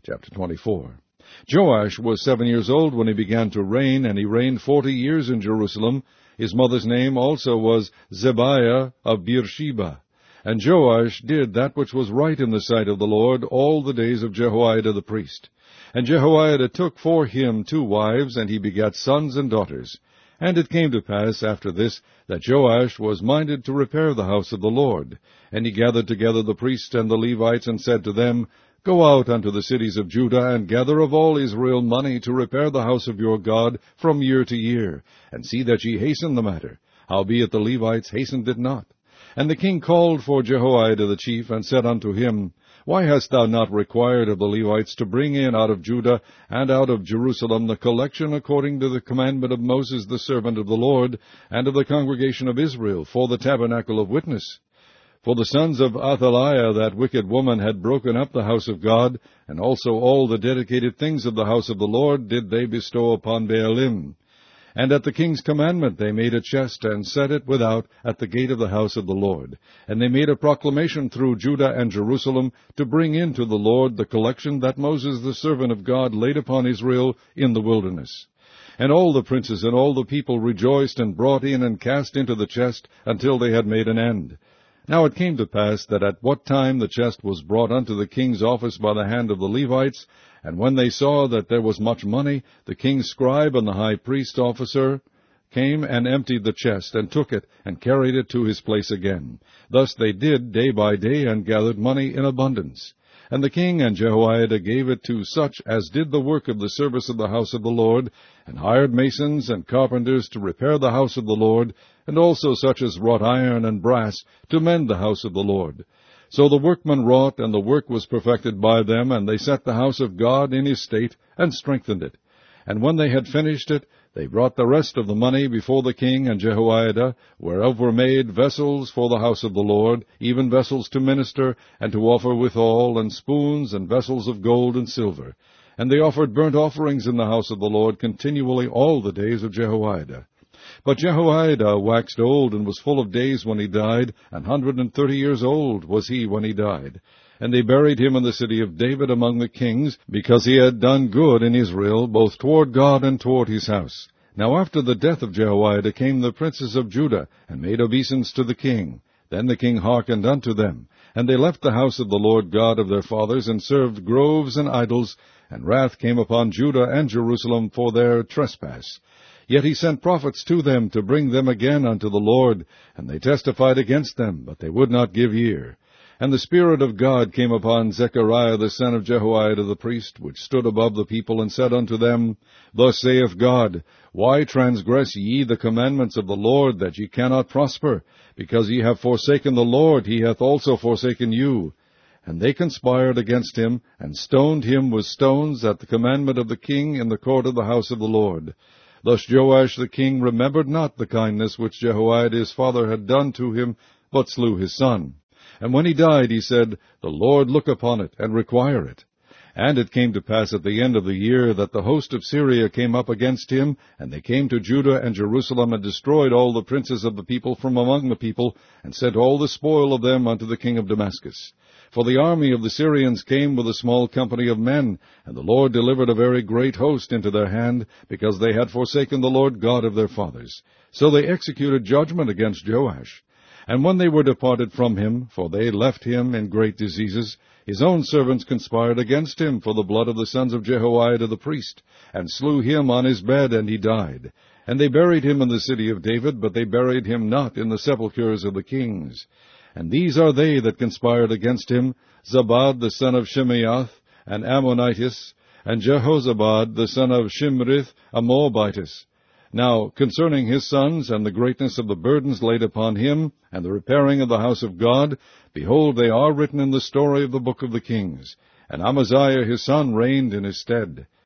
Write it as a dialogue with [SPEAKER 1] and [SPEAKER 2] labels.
[SPEAKER 1] Chapter 24. Joash was 7 years old when he began to reign, and he reigned 40 years in Jerusalem. His mother's name also was Zebiah of Beersheba. And Joash did that which was right in the sight of the Lord all the days of Jehoiada the priest. And Jehoiada took for him 2 wives, and he begat sons and daughters. And it came to pass after this, that Joash was minded to repair the house of the Lord. And he gathered together the priests and the Levites, and said to them, Go out unto the cities of Judah, and gather of all Israel money to repair the house of your God from year to year, and see that ye hasten the matter. Howbeit the Levites hastened it not. And the king called for Jehoiada the chief, and said unto him, Why hast thou not required of the Levites to bring in out of Judah and out of Jerusalem the collection according to the commandment of Moses the servant of the Lord, and of the congregation of Israel, for the tabernacle of witness? For the sons of Athaliah, that wicked woman, had broken up the house of God, and also all the dedicated things of the house of the Lord did they bestow upon Baalim. And at the king's commandment they made a chest, and set it without at the gate of the house of the Lord. And they made a proclamation through Judah and Jerusalem to bring in to the Lord the collection that Moses the servant of God laid upon Israel in the wilderness. And all the princes and all the people rejoiced, and brought in and cast into the chest until they had made an end. Now it came to pass that at what time the chest was brought unto the king's office by the hand of the Levites, and when they saw that there was much money, the king's scribe and the high priest officer came and emptied the chest, and took it, and carried it to his place again. Thus they did day by day, and gathered money in abundance. And the king and Jehoiada gave it to such as did the work of the service of the house of the Lord, and hired masons and carpenters to repair the house of the Lord, and also such as wrought iron and brass to mend the house of the Lord. So the workmen wrought, and the work was perfected by them, and they set the house of God in his state, and strengthened it. And when they had finished it, they brought the rest of the money before the king and Jehoiada, whereof were made vessels for the house of the Lord, even vessels to minister, and to offer withal, and spoons, and vessels of gold and silver. And they offered burnt offerings in the house of the Lord continually all the days of Jehoiada. But Jehoiada waxed old, and was full of days when he died, 130 years old was he when he died. And they buried him in the city of David among the kings, because he had done good in Israel, both toward God and toward his house. Now after the death of Jehoiada came the princes of Judah, and made obeisance to the king. Then the king hearkened unto them. And they left the house of the Lord God of their fathers, and served groves and idols, and wrath came upon Judah and Jerusalem for their trespass. Yet he sent prophets to them to bring them again unto the Lord, and they testified against them, but they would not give ear. And the Spirit of God came upon Zechariah the son of Jehoiada the priest, which stood above the people, and said unto them, Thus saith God, Why transgress ye the commandments of the Lord, that ye cannot prosper? Because ye have forsaken the Lord, he hath also forsaken you. And they conspired against him, and stoned him with stones at the commandment of the king in the court of the house of the Lord. Thus Joash the king remembered not the kindness which Jehoiada his father had done to him, but slew his son. And when he died, he said, The Lord look upon it, and require it. And it came to pass at the end of the year, that the host of Syria came up against him, and they came to Judah and Jerusalem, and destroyed all the princes of the people from among the people, and sent all the spoil of them unto the king of Damascus. For the army of the Syrians came with a small company of men, and the Lord delivered a very great host into their hand, because they had forsaken the Lord God of their fathers. So they executed judgment against Joash. And when they were departed from him, for they left him in great diseases, his own servants conspired against him for the blood of the sons of Jehoiada the priest, and slew him on his bed, and he died. And they buried him in the city of David, but they buried him not in the sepulchres of the kings. And these are they that conspired against him, Zabad the son of Shimeath, and Ammonitis, and Jehozabad the son of Shimrith, a Moabitess. Now, concerning his sons, and the greatness of the burdens laid upon him, and the repairing of the house of God, behold, they are written in the story of the book of the kings. And Amaziah his son reigned in his stead.